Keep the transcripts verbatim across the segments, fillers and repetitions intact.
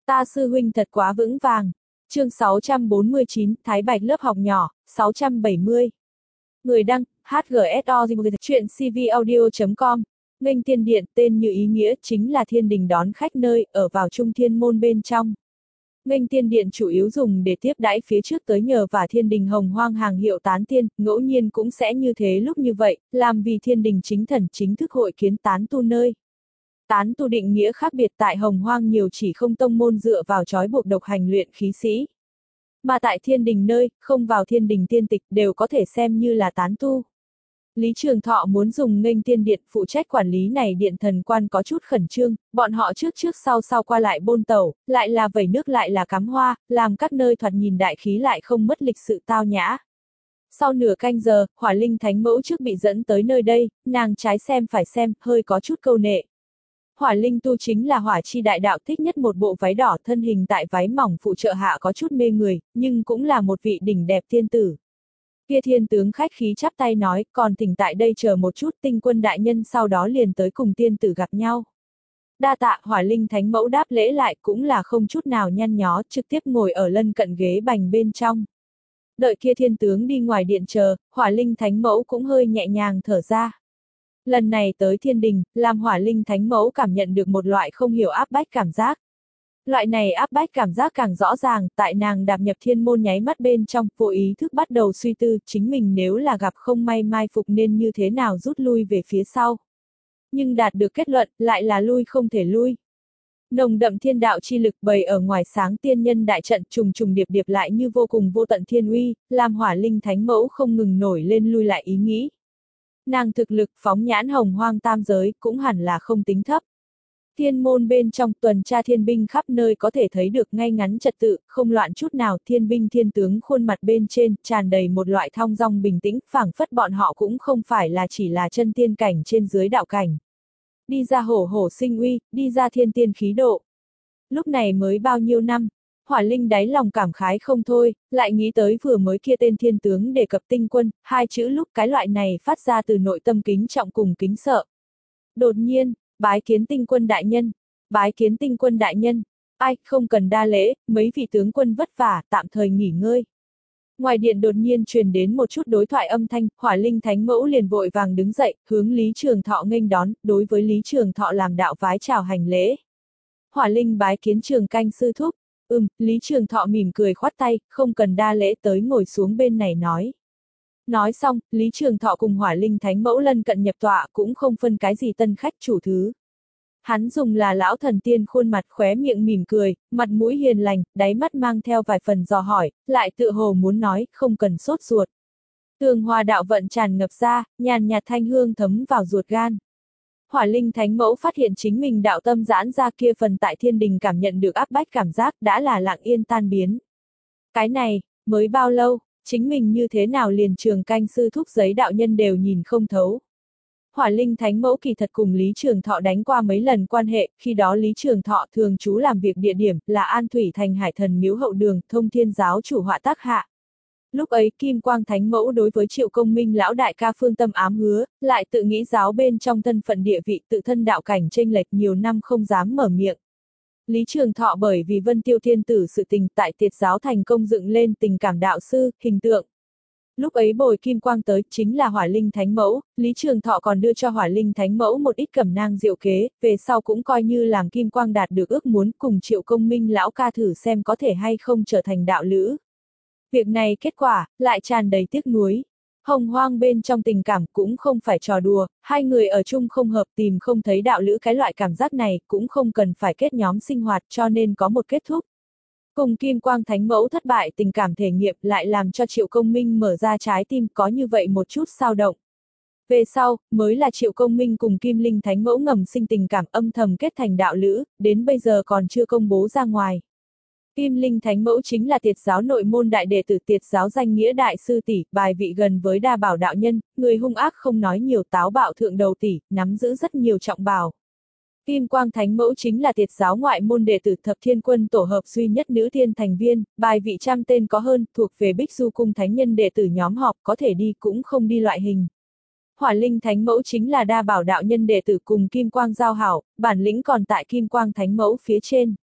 Ta sư huynh thật quá vững vàng. Chương sáu trăm bốn mươi chín, Thái Bạch lớp học nhỏ, sáu trăm bảy mươi. Người đăng, hát giê ét o, chuyện c v audio chấm com. Nghênh Tiên Điện, tên như ý nghĩa, chính là thiên đình đón khách nơi, ở vào trung thiên môn bên trong. Nghênh Tiên Điện chủ yếu dùng để tiếp đãi phía trước tới nhờ và thiên đình hồng hoang hàng hiệu tán tiên, ngẫu nhiên cũng sẽ như thế lúc như vậy, làm vì thiên đình chính thần chính thức hội kiến tán tu nơi. Tán tu định nghĩa khác biệt tại hồng hoang nhiều chỉ không tông môn dựa vào trói buộc độc hành luyện khí sĩ. Mà tại thiên đình nơi, không vào thiên đình tiên tịch đều có thể xem như là tán tu. Lý Trường Thọ muốn dùng Nghênh Tiên Điện phụ trách quản lý này điện thần quan có chút khẩn trương, bọn họ trước trước sau sau qua lại bôn tẩu, lại là vẩy nước lại là cắm hoa, làm các nơi thoạt nhìn đại khí lại không mất lịch sự tao nhã. Sau nửa canh giờ, Hỏa Linh Thánh Mẫu trước bị dẫn tới nơi đây, nàng trái xem phải xem, hơi có chút câu nệ. Hỏa Linh tu chính là hỏa chi đại đạo, thích nhất một bộ váy đỏ, thân hình tại váy mỏng phụ trợ hạ có chút mê người, nhưng cũng là một vị đỉnh đẹp thiên tử. Kia thiên tướng khách khí chắp tay nói, còn thỉnh tại đây chờ một chút, Tinh Quân đại nhân sau đó liền tới cùng tiên tử gặp nhau. Đa tạ. Hỏa Linh Thánh Mẫu đáp lễ lại, cũng là không chút nào nhăn nhó, trực tiếp ngồi ở lân cận ghế bành bên trong. Đợi kia thiên tướng đi ngoài điện chờ, Hỏa Linh Thánh Mẫu cũng hơi nhẹ nhàng thở ra. Lần này tới thiên đình, làm Hỏa Linh Thánh Mẫu cảm nhận được một loại không hiểu áp bách cảm giác. Loại này áp bách cảm giác càng rõ ràng, tại nàng đạp nhập thiên môn nháy mắt bên trong, vô ý thức bắt đầu suy tư, chính mình nếu là gặp không may mai phục nên như thế nào rút lui về phía sau. Nhưng đạt được kết luận, lại là lui không thể lui. Nồng đậm thiên đạo chi lực bày ở ngoài sáng tiên nhân đại trận trùng trùng điệp điệp lại như vô cùng vô tận thiên uy, làm Hỏa Linh Thánh Mẫu không ngừng nổi lên lui lại ý nghĩ. Nàng thực lực phóng nhãn hồng hoang tam giới cũng hẳn là không tính thấp. Thiên môn bên trong tuần tra thiên binh khắp nơi có thể thấy được ngay ngắn trật tự, không loạn chút nào, thiên binh thiên tướng khuôn mặt bên trên tràn đầy một loại thong dong bình tĩnh, phảng phất bọn họ cũng không phải là chỉ là chân tiên cảnh trên dưới đạo cảnh. Đi ra hổ hổ sinh uy, đi ra thiên tiên khí độ. Lúc này mới bao nhiêu năm, Hỏa Linh đáy lòng cảm khái không thôi, lại nghĩ tới vừa mới kia tên thiên tướng đề cập Tinh Quân, hai chữ lúc cái loại này phát ra từ nội tâm kính trọng cùng kính sợ. Đột nhiên, bái kiến Tinh Quân đại nhân, bái kiến Tinh Quân đại nhân, ai, không cần đa lễ, mấy vị tướng quân vất vả, tạm thời nghỉ ngơi. Ngoài điện đột nhiên truyền đến một chút đối thoại âm thanh, Hỏa Linh Thánh Mẫu liền vội vàng đứng dậy, hướng Lý Trường Thọ nghênh đón, đối với Lý Trường Thọ làm đạo vái chào hành lễ. Hỏa Linh bái kiến Trường Canh sư thúc. Ừm, Lý Trường Thọ mỉm cười khoát tay, không cần đa lễ, tới ngồi xuống bên này nói. Nói xong, Lý Trường Thọ cùng Hỏa Linh Thánh Mẫu lân cận nhập tọa, cũng không phân cái gì tân khách chủ thứ. Hắn dùng là lão thần tiên khuôn mặt, khóe miệng mỉm cười, mặt mũi hiền lành, đáy mắt mang theo vài phần dò hỏi, lại tự hồ muốn nói, không cần sốt ruột. Tường hòa đạo vận tràn ngập ra, nhàn nhạt thanh hương thấm vào ruột gan. Hỏa Linh Thánh Mẫu phát hiện chính mình đạo tâm giãn ra kia phần tại thiên đình cảm nhận được áp bách cảm giác đã là lặng yên tan biến. Cái này, mới bao lâu, chính mình như thế nào liền Trường Canh sư thúc giấy đạo nhân đều nhìn không thấu. Hỏa Linh Thánh Mẫu kỳ thật cùng Lý Trường Thọ đánh qua mấy lần quan hệ, khi đó Lý Trường Thọ thường trú làm việc địa điểm là An Thủy Thành Hải Thần Miếu hậu đường, Thông Thiên giáo chủ họa tác hạ. Lúc ấy Kim Quang Thánh Mẫu đối với Triệu Công Minh lão đại ca phương tâm ám hứa, lại tự nghĩ giáo bên trong thân phận địa vị tự thân đạo cảnh chênh lệch nhiều năm không dám mở miệng. Lý Trường Thọ bởi vì Vân Tiêu Thiên Tử sự tình tại Tiệt giáo thành công dựng lên tình cảm đạo sư, hình tượng. Lúc ấy bồi Kim Quang tới chính là Hỏa Linh Thánh Mẫu, Lý Trường Thọ còn đưa cho Hỏa Linh Thánh Mẫu một ít cẩm nang diệu kế, về sau cũng coi như làm Kim Quang đạt được ước muốn cùng Triệu Công Minh lão ca thử xem có thể hay không trở thành đạo lữ. Việc này kết quả, lại tràn đầy tiếc nuối. Hồng hoang bên trong tình cảm cũng không phải trò đùa, hai người ở chung không hợp tìm không thấy đạo lữ cái loại cảm giác này cũng không cần phải kết nhóm sinh hoạt cho nên có một kết thúc. Cùng Kim Quang Thánh Mẫu thất bại tình cảm thể nghiệm lại làm cho Triệu Công Minh mở ra trái tim có như vậy một chút dao động. Về sau, mới là Triệu Công Minh cùng Kim Linh Thánh Mẫu ngầm sinh tình cảm âm thầm kết thành đạo lữ, đến bây giờ còn chưa công bố ra ngoài. Kim Linh Thánh Mẫu chính là Tiệt giáo nội môn đại đệ tử Tiệt giáo danh nghĩa đại sư tỷ, bài vị gần với Đa Bảo đạo nhân, người hung ác không nói nhiều, táo bạo thượng đầu tỷ, nắm giữ rất nhiều trọng bảo. Kim Quang Thánh Mẫu chính là Tiệt giáo ngoại môn đệ tử Thập Thiên Quân tổ hợp duy nhất nữ thiên thành viên, bài vị trăm tên có hơn, thuộc về Bích Du cung thánh nhân đệ tử nhóm họp, có thể đi cũng không đi loại hình. Hỏa Linh Thánh Mẫu chính là Đa Bảo đạo nhân đệ tử cùng Kim Quang giao hảo, bản lĩnh còn tại Kim Quang Thánh Mẫu phía trên.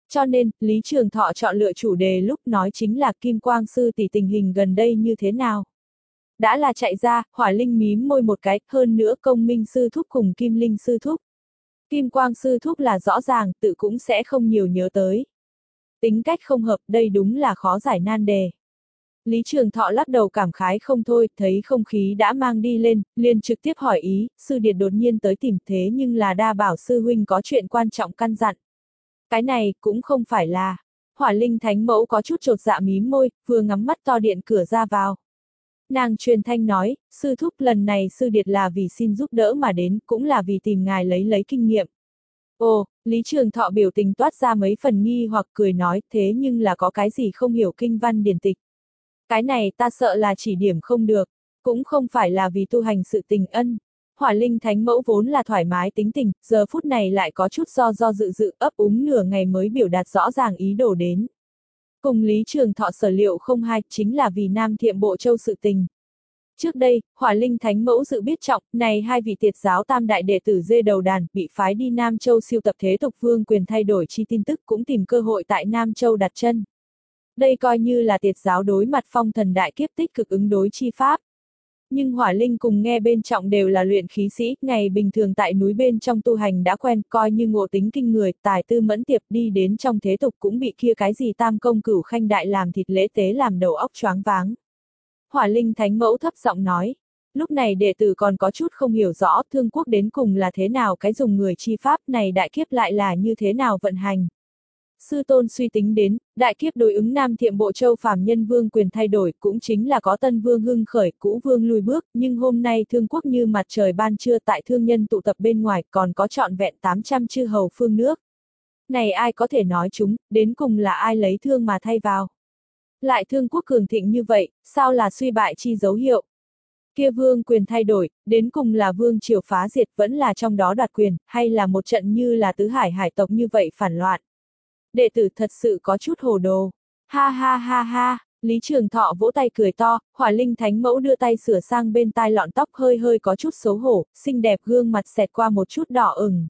Cho nên, Lý Trường Thọ chọn lựa chủ đề lúc nói chính là Kim Quang sư tỷ tình hình gần đây như thế nào. Đã là chạy ra, Hỏa Linh mím môi một cái, hơn nữa Công Minh sư thúc cùng Kim Linh sư thúc. Kim Quang sư thúc là rõ ràng, tự cũng sẽ không nhiều nhớ tới. Tính cách không hợp, đây đúng là khó giải nan đề. Lý Trường Thọ lắc đầu cảm khái không thôi, thấy không khí đã mang đi lên, liền trực tiếp hỏi ý, sư điệt đột nhiên tới tìm thế nhưng là đa bảo sư huynh có chuyện quan trọng căn dặn. Cái này, cũng không phải là. Hỏa Linh thánh mẫu có chút chột dạ mím môi, vừa ngắm mắt to điện cửa ra vào. Nàng truyền thanh nói, sư thúc lần này sư điệt là vì xin giúp đỡ mà đến, cũng là vì tìm ngài lấy lấy kinh nghiệm. Ồ, Lý Trường Thọ biểu tình toát ra mấy phần nghi hoặc cười nói, thế nhưng là có cái gì không hiểu kinh văn điển tịch. Cái này ta sợ là chỉ điểm không được, cũng không phải là vì tu hành sự tình ân. Hỏa Linh thánh mẫu vốn là thoải mái tính tình, giờ phút này lại có chút do do dự dự ấp úng nửa ngày mới biểu đạt rõ ràng ý đồ đến. Cùng Lý Trường Thọ sở liệu không hai, chính là vì Nam Thiệm Bộ Châu sự tình. Trước đây, Hỏa Linh thánh mẫu dự biết trọng, này hai vị tiệt giáo tam đại đệ tử dê đầu đàn, bị phái đi Nam Châu siêu tập thế tục vương quyền thay đổi chi tin tức cũng tìm cơ hội tại Nam Châu đặt chân. Đây coi như là tiệt giáo đối mặt phong thần đại kiếp tích cực ứng đối chi pháp. Nhưng Hỏa Linh cùng nghe bên trọng đều là luyện khí sĩ, ngày bình thường tại núi bên trong tu hành đã quen, coi như ngộ tính kinh người, tài tư mẫn tiệp đi đến trong thế tục cũng bị kia cái gì tam công cửu khanh đại làm thịt lễ tế làm đầu óc choáng váng. Hỏa Linh thánh mẫu thấp giọng nói, lúc này đệ tử còn có chút không hiểu rõ Thương Quốc đến cùng là thế nào cái dùng người chi pháp này đại kiếp lại là như thế nào vận hành. Sư tôn suy tính đến, đại kiếp đối ứng Nam Thiệm Bộ Châu phàm nhân vương quyền thay đổi cũng chính là có tân vương hưng khởi, cũ vương lùi bước, nhưng hôm nay Thương Quốc như mặt trời ban trưa tại thương nhân tụ tập bên ngoài còn có trọn vẹn tám trăm chư hầu phương nước. Này ai có thể nói chúng, đến cùng là ai lấy thương mà thay vào. Lại Thương Quốc cường thịnh như vậy, sao là suy bại chi dấu hiệu. Kia vương quyền thay đổi, đến cùng là vương triều phá diệt vẫn là trong đó đoạt quyền, hay là một trận như là tứ hải hải tộc như vậy phản loạn. Đệ tử thật sự có chút hồ đồ. Ha ha ha ha, Lý Trường Thọ vỗ tay cười to, Hỏa Linh thánh mẫu đưa tay sửa sang bên tai lọn tóc hơi hơi có chút xấu hổ, xinh đẹp gương mặt xẹt qua một chút đỏ ửng.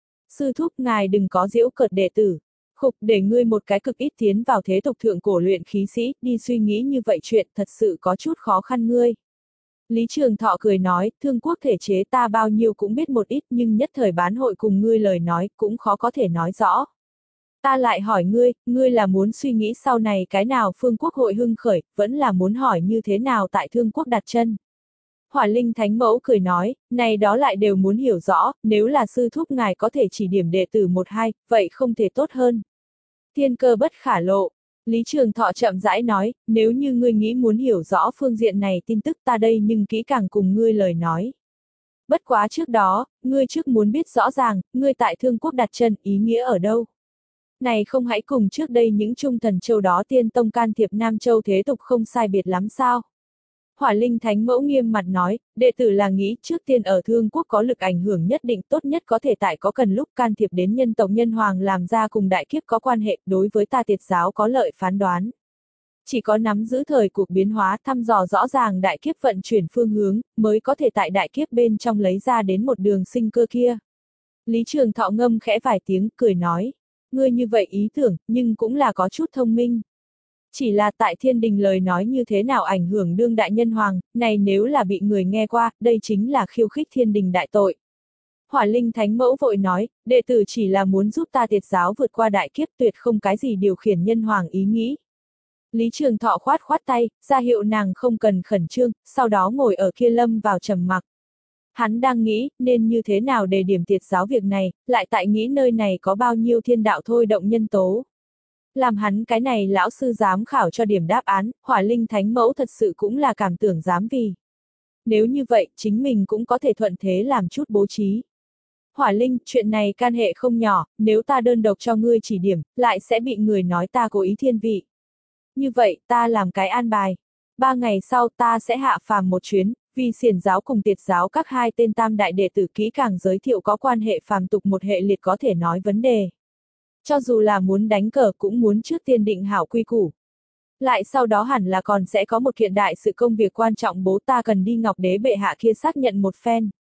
Sư thúc ngài đừng có giễu cợt đệ tử. Khục để ngươi một cái cực ít tiến vào thế tục thượng cổ luyện khí sĩ, đi suy nghĩ như vậy chuyện thật sự có chút khó khăn ngươi. Lý Trường Thọ cười nói, Thương Quốc thể chế ta bao nhiêu cũng biết một ít nhưng nhất thời bán hội cùng ngươi lời nói cũng khó có thể nói rõ. Ta lại hỏi ngươi, ngươi là muốn suy nghĩ sau này cái nào phương quốc hội hưng khởi, vẫn là muốn hỏi như thế nào tại Thương Quốc đặt chân. Hỏa Linh thánh mẫu cười nói, này đó lại đều muốn hiểu rõ, nếu là sư thúc ngài có thể chỉ điểm đệ tử một hai, vậy không thể tốt hơn. Thiên cơ bất khả lộ. Lý Trường Thọ chậm rãi nói, nếu như ngươi nghĩ muốn hiểu rõ phương diện này tin tức ta đây nhưng kỹ càng cùng ngươi lời nói. Bất quá trước đó, ngươi trước muốn biết rõ ràng, ngươi tại Thương Quốc đặt chân ý nghĩa ở đâu. Này không hãy cùng trước đây những trung thần châu đó tiên tông can thiệp Nam Châu thế tục không sai biệt lắm sao. Hỏa Linh thánh mẫu nghiêm mặt nói, đệ tử là nghĩ trước tiên ở Thương Quốc có lực ảnh hưởng nhất định tốt nhất có thể tại có cần lúc can thiệp đến nhân tộc nhân hoàng làm ra cùng đại kiếp có quan hệ đối với ta tiệt giáo có lợi phán đoán. Chỉ có nắm giữ thời cuộc biến hóa thăm dò rõ ràng đại kiếp vận chuyển phương hướng mới có thể tại đại kiếp bên trong lấy ra đến một đường sinh cơ kia. Lý Trường Thọ ngâm khẽ vài tiếng cười nói, ngươi như vậy ý tưởng nhưng cũng là có chút thông minh. Chỉ là tại thiên đình lời nói như thế nào ảnh hưởng đương đại nhân hoàng, này nếu là bị người nghe qua, đây chính là khiêu khích thiên đình đại tội. Hỏa Linh thánh mẫu vội nói, đệ tử chỉ là muốn giúp ta tiệt giáo vượt qua đại kiếp tuyệt không cái gì điều khiển nhân hoàng ý nghĩ. Lý Trường Thọ khoát khoát tay, ra hiệu nàng không cần khẩn trương, sau đó ngồi ở kia lâm vào trầm mặc. Hắn đang nghĩ, nên như thế nào để điểm tiệt giáo việc này, lại tại nghĩ nơi này có bao nhiêu thiên đạo thôi động nhân tố. Làm hắn cái này lão sư giám khảo cho điểm đáp án, Hỏa Linh thánh mẫu thật sự cũng là cảm tưởng dám vì. Nếu như vậy, chính mình cũng có thể thuận thế làm chút bố trí. Hỏa Linh, chuyện này can hệ không nhỏ, nếu ta đơn độc cho ngươi chỉ điểm, lại sẽ bị người nói ta cố ý thiên vị. Như vậy, ta làm cái an bài. Ba ngày sau ta sẽ hạ phàm một chuyến, vì xiển giáo cùng tiệt giáo các hai tên tam đại đệ tử kỹ càng giới thiệu có quan hệ phàm tục một hệ liệt có thể nói vấn đề. Cho dù là muốn đánh cờ cũng muốn trước tiên định hảo quy củ. Lại sau đó hẳn là còn sẽ có một kiện đại sự công việc quan trọng bố ta cần đi Ngọc Đế bệ hạ kia xác nhận một phen.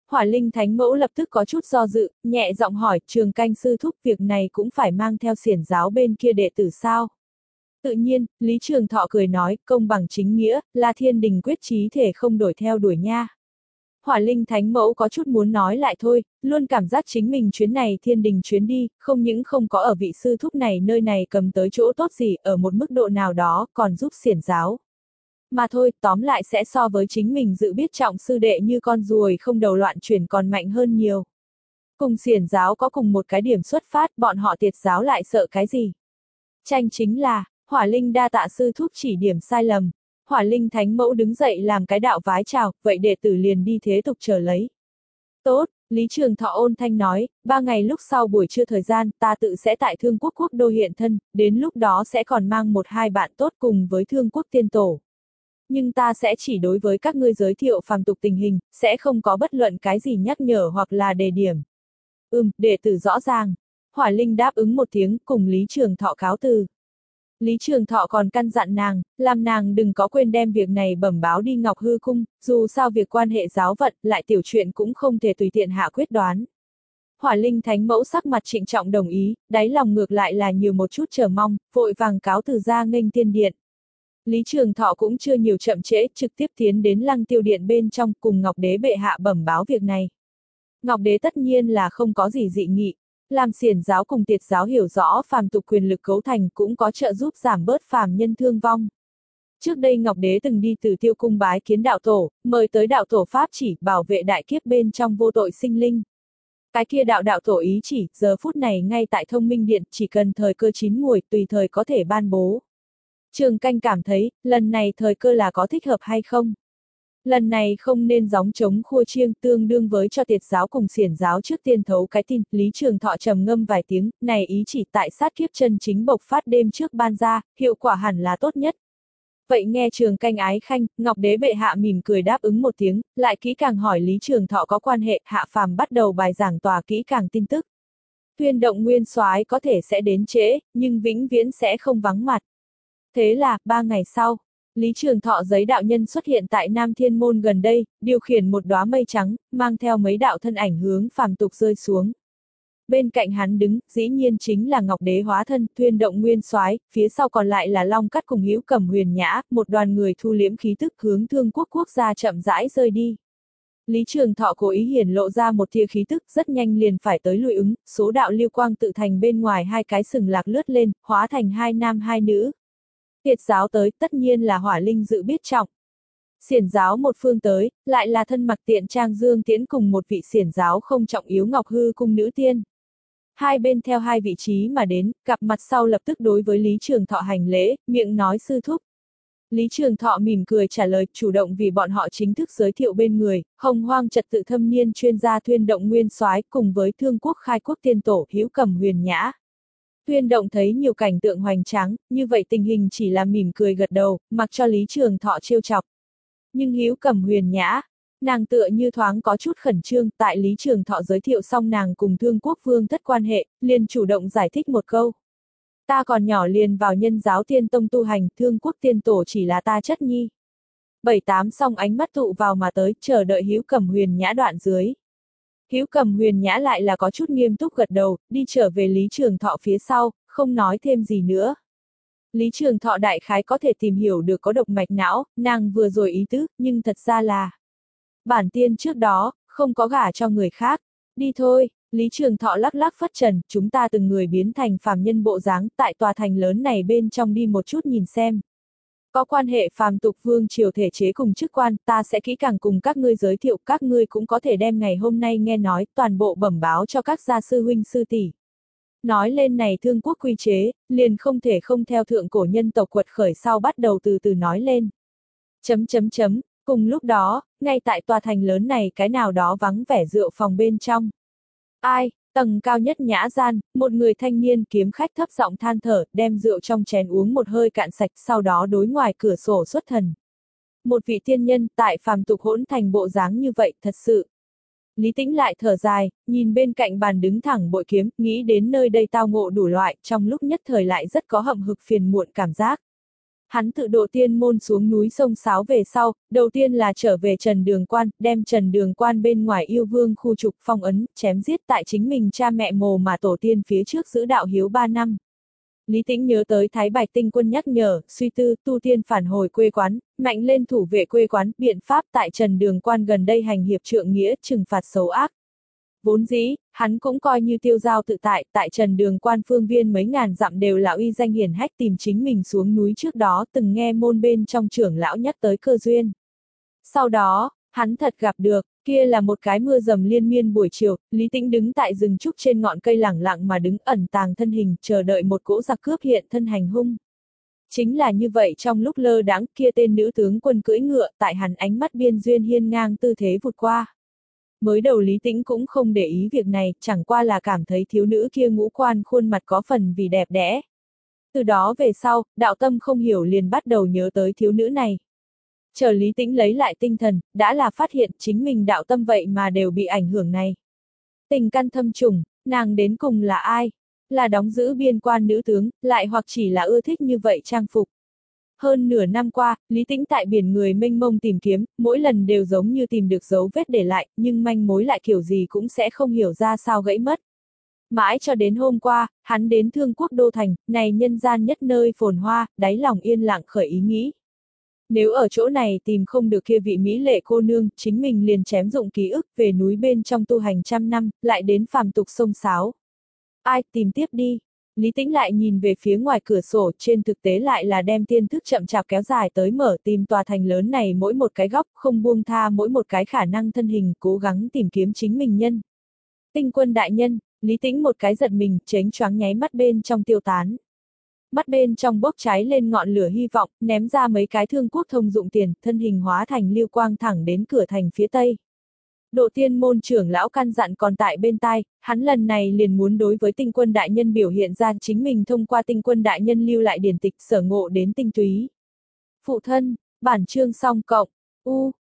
Hỏa Linh Thánh Mẫu lập tức có chút do dự, nhẹ giọng hỏi, Trường Canh sư thúc, việc này cũng phải mang theo xiển giáo bên kia đệ tử sao? Tự nhiên, Lý Trường Thọ cười nói, công bằng chính nghĩa, là thiên đình quyết chí thể không đổi theo đuổi nha. Hỏa Linh Thánh Mẫu có chút muốn nói lại thôi, luôn cảm giác chính mình chuyến này thiên đình chuyến đi, không những không có ở vị sư thúc này nơi này cầm tới chỗ tốt gì, ở một mức độ nào đó, còn giúp xiển giáo. Mà thôi, tóm lại sẽ so với chính mình dự biết trọng sư đệ như con ruồi không đầu loạn chuyển còn mạnh hơn nhiều. Cùng xiển giáo có cùng một cái điểm xuất phát, bọn họ tiệt giáo lại sợ cái gì? Tranh chính là, Hỏa Linh đa tạ sư thúc chỉ điểm sai lầm. Hỏa Linh Thánh Mẫu đứng dậy làm cái đạo vái chào, vậy đệ tử liền đi thế tục chờ lấy. Tốt, Lý Trường Thọ ôn thanh nói, ba ngày lúc sau buổi trưa thời gian, ta tự sẽ tại Thương Quốc Quốc đô hiện thân, đến lúc đó sẽ còn mang một hai bạn tốt cùng với Thương Quốc tiên tổ. Nhưng ta sẽ chỉ đối với các ngươi giới thiệu phàm tục tình hình, sẽ không có bất luận cái gì nhắc nhở hoặc là đề điểm. Ừm, đệ tử rõ ràng. Hỏa Linh đáp ứng một tiếng, cùng Lý Trường Thọ cáo từ. Lý Trường Thọ còn căn dặn nàng, làm nàng đừng có quên đem việc này bẩm báo đi Ngọc Hư Cung, dù sao việc quan hệ giáo vận, lại tiểu chuyện cũng không thể tùy tiện hạ quyết đoán. Hỏa Linh Thánh Mẫu sắc mặt trịnh trọng đồng ý, đáy lòng ngược lại là nhiều một chút chờ mong, vội vàng cáo từ ra nghênh tiên điện. Lý Trường Thọ cũng chưa nhiều chậm trễ, trực tiếp tiến đến Lăng Tiêu Điện bên trong cùng Ngọc Đế bệ hạ bẩm báo việc này. Ngọc Đế tất nhiên là không có gì dị nghị. Làm xiển giáo cùng tiệt giáo hiểu rõ phàm tục quyền lực cấu thành cũng có trợ giúp giảm bớt phàm nhân thương vong. Trước đây Ngọc Đế từng đi Từ Tiêu cung bái kiến đạo tổ, mời tới đạo tổ pháp chỉ bảo vệ đại kiếp bên trong vô tội sinh linh. Cái kia đạo đạo tổ ý chỉ, giờ phút này ngay tại Thông Minh Điện, chỉ cần thời cơ chín muồi, tùy thời có thể ban bố. Trường Canh cảm thấy, lần này thời cơ là có thích hợp hay không? Lần này không nên gióng trống khua chiêng, tương đương với cho tiệt giáo cùng xiển giáo trước tiên thấu cái tin. Lý Trường Thọ trầm ngâm vài tiếng, này ý chỉ tại sát kiếp chân chính bộc phát đêm trước ban ra, hiệu quả hẳn là tốt nhất. Vậy nghe Trường Canh ái khanh, Ngọc Đế bệ hạ mỉm cười đáp ứng một tiếng, lại kỹ càng hỏi Lý Trường Thọ có quan hệ, hạ phàm bắt đầu bài giảng tòa kỹ càng tin tức. Tuyên động nguyên soái có thể sẽ đến trễ, nhưng vĩnh viễn sẽ không vắng mặt. Thế là, ba ngày sau, Lý Trường Thọ giấy đạo nhân xuất hiện tại Nam Thiên Môn gần đây, điều khiển một đóa mây trắng, mang theo mấy đạo thân ảnh hướng phàm tục rơi xuống. Bên cạnh hắn đứng, dĩ nhiên chính là Ngọc Đế hóa thân, Tuyên động nguyên soái, phía sau còn lại là Long Cắt cùng Hữu Cẩm Huyền Nhã, một đoàn người thu liễm khí tức hướng Thương Quốc quốc gia chậm rãi rơi đi. Lý Trường Thọ cố ý hiển lộ ra một tia khí tức, rất nhanh liền phải tới lui ứng, số đạo lưu quang tự thành bên ngoài hai cái sừng lạc lướt lên, hóa thành hai nam hai nữ. Tiệt giáo tới, tất nhiên là Hỏa Linh dự biết trọng. Xiển giáo một phương tới, lại là thân mặc tiện trang Dương Tiễn cùng một vị xiển giáo không trọng yếu Ngọc Hư cung nữ tiên. Hai bên theo hai vị trí mà đến, gặp mặt sau lập tức đối với Lý Trường Thọ hành lễ, miệng nói sư thúc. Lý Trường Thọ mỉm cười trả lời, chủ động vì bọn họ chính thức giới thiệu bên người, Hồng Hoang trật tự thâm niên chuyên gia Tuyên động nguyên soái cùng với Thương Quốc khai quốc tiên tổ Hữu Cẩm Huyền Nhã. Tuyên động thấy nhiều cảnh tượng hoành tráng, như vậy tình hình chỉ là mỉm cười gật đầu, mặc cho Lý Trường Thọ trêu chọc. Nhưng Hữu Cẩm Huyền Nhã, nàng tựa như thoáng có chút khẩn trương, tại Lý Trường Thọ giới thiệu xong nàng cùng Thương Quốc vương thất quan hệ, liền chủ động giải thích một câu. Ta còn nhỏ liền vào Nhân giáo Tiên tông tu hành, Thương Quốc tiên tổ chỉ là ta chất nhi. Bảy tám xong ánh mắt tụ vào mà tới, chờ đợi Hữu Cẩm Huyền Nhã đoạn dưới. Hữu Cẩm Huyền Nhã lại là có chút nghiêm túc gật đầu, đi trở về Lý Trường Thọ phía sau, không nói thêm gì nữa. Lý Trường Thọ đại khái có thể tìm hiểu được có độc mạch não, nàng vừa rồi ý tứ, nhưng thật ra là bản tiên trước đó, không có gả cho người khác. Đi thôi, Lý Trường Thọ lắc lắc phất trần, chúng ta từng người biến thành phàm nhân bộ dáng, tại tòa thành lớn này bên trong đi một chút nhìn xem. Có quan hệ phàm tục vương triều thể chế cùng chức quan, ta sẽ kỹ càng cùng các ngươi giới thiệu, các ngươi cũng có thể đem ngày hôm nay nghe nói, toàn bộ bẩm báo cho các gia sư huynh sư tỷ. Nói lên này Thương Quốc quy chế, liền không thể không theo thượng cổ nhân tộc quật khởi sau bắt đầu từ từ nói lên. Chấm chấm chấm, cùng lúc đó, ngay tại tòa thành lớn này cái nào đó vắng vẻ rượu phòng bên trong. Ai, tầng cao nhất nhã gian, một người thanh niên kiếm khách thấp giọng than thở, đem rượu trong chén uống một hơi cạn sạch, sau đó đối ngoài cửa sổ xuất thần. Một vị tiên nhân, tại phàm tục hỗn thành bộ dáng như vậy, thật sự. Lý Tĩnh lại thở dài, nhìn bên cạnh bàn đứng thẳng bội kiếm, nghĩ đến nơi đây tao ngộ đủ loại, trong lúc nhất thời lại rất có hậm hực phiền muộn cảm giác. Hắn tự độ tiên môn xuống núi sông Sáo về sau, đầu tiên là trở về Trần Đường Quan, đem Trần Đường Quan bên ngoài yêu vương khu trục phong ấn, chém giết tại chính mình cha mẹ mồ mà tổ tiên phía trước giữ đạo hiếu ba năm. Lý Tĩnh nhớ tới Thái Bạch Tinh Quân nhắc nhở, suy tư, tu tiên phản hồi quê quán, mạnh lên thủ vệ quê quán, biện pháp tại Trần Đường Quan gần đây hành hiệp trượng nghĩa, trừng phạt xấu ác. Vốn dĩ, hắn cũng coi như tiêu giao tự tại, tại Trần Đường Quan phương viên mấy ngàn dặm đều là uy danh hiển hách tìm chính mình xuống núi trước đó từng nghe môn bên trong trưởng lão nhắc tới cơ duyên. Sau đó, hắn thật gặp được, kia là một cái mưa dầm liên miên buổi chiều, Lý Tĩnh đứng tại rừng trúc trên ngọn cây lẳng lặng mà đứng ẩn tàng thân hình, chờ đợi một cỗ giặc cướp hiện thân hành hung. Chính là như vậy trong lúc lơ đãng kia tên nữ tướng quân cưỡi ngựa tại hắn ánh mắt biên duyên hiên ngang tư thế vụt qua. Mới đầu Lý Tĩnh cũng không để ý việc này, chẳng qua là cảm thấy thiếu nữ kia ngũ quan khuôn mặt có phần vì đẹp đẽ. Từ đó về sau, đạo tâm không hiểu liền bắt đầu nhớ tới thiếu nữ này. Chờ Lý Tĩnh lấy lại tinh thần, đã là phát hiện chính mình đạo tâm vậy mà đều bị ảnh hưởng này. Tình căn thâm trùng, nàng đến cùng là ai? Là đóng giữ biên quan nữ tướng, lại hoặc chỉ là ưa thích như vậy trang phục. Hơn nửa năm qua, Lý Tĩnh tại biển người mênh mông tìm kiếm, mỗi lần đều giống như tìm được dấu vết để lại, nhưng manh mối lại kiểu gì cũng sẽ không hiểu ra sao gãy mất. Mãi cho đến hôm qua, hắn đến Thương Quốc Đô Thành, này nhân gian nhất nơi phồn hoa, đáy lòng yên lặng khởi ý nghĩ. Nếu ở chỗ này tìm không được kia vị mỹ lệ cô nương, chính mình liền chém dụng ký ức về núi bên trong tu hành trăm năm, lại đến phàm tục sông Sáo. Ai, tìm tiếp đi. Lý Tĩnh lại nhìn về phía ngoài cửa sổ, trên thực tế lại là đem tiên thức chậm chạp kéo dài tới mở tìm tòa thành lớn này mỗi một cái góc, không buông tha mỗi một cái khả năng thân hình, cố gắng tìm kiếm chính mình nhân. Tinh Quân đại nhân, Lý Tĩnh một cái giật mình, chếnh choáng nháy mắt bên trong tiêu tán. Mắt bên trong bốc cháy lên ngọn lửa hy vọng, ném ra mấy cái Thương Quốc thông dụng tiền, thân hình hóa thành lưu quang thẳng đến cửa thành phía tây. Độ tiên môn trưởng lão căn dặn còn tại bên tai, hắn lần này liền muốn đối với Tinh Quân đại nhân biểu hiện ra chính mình thông qua Tinh Quân đại nhân lưu lại điển tịch sở ngộ đến tinh túy. Phụ thân, bản chương xong cộng, u,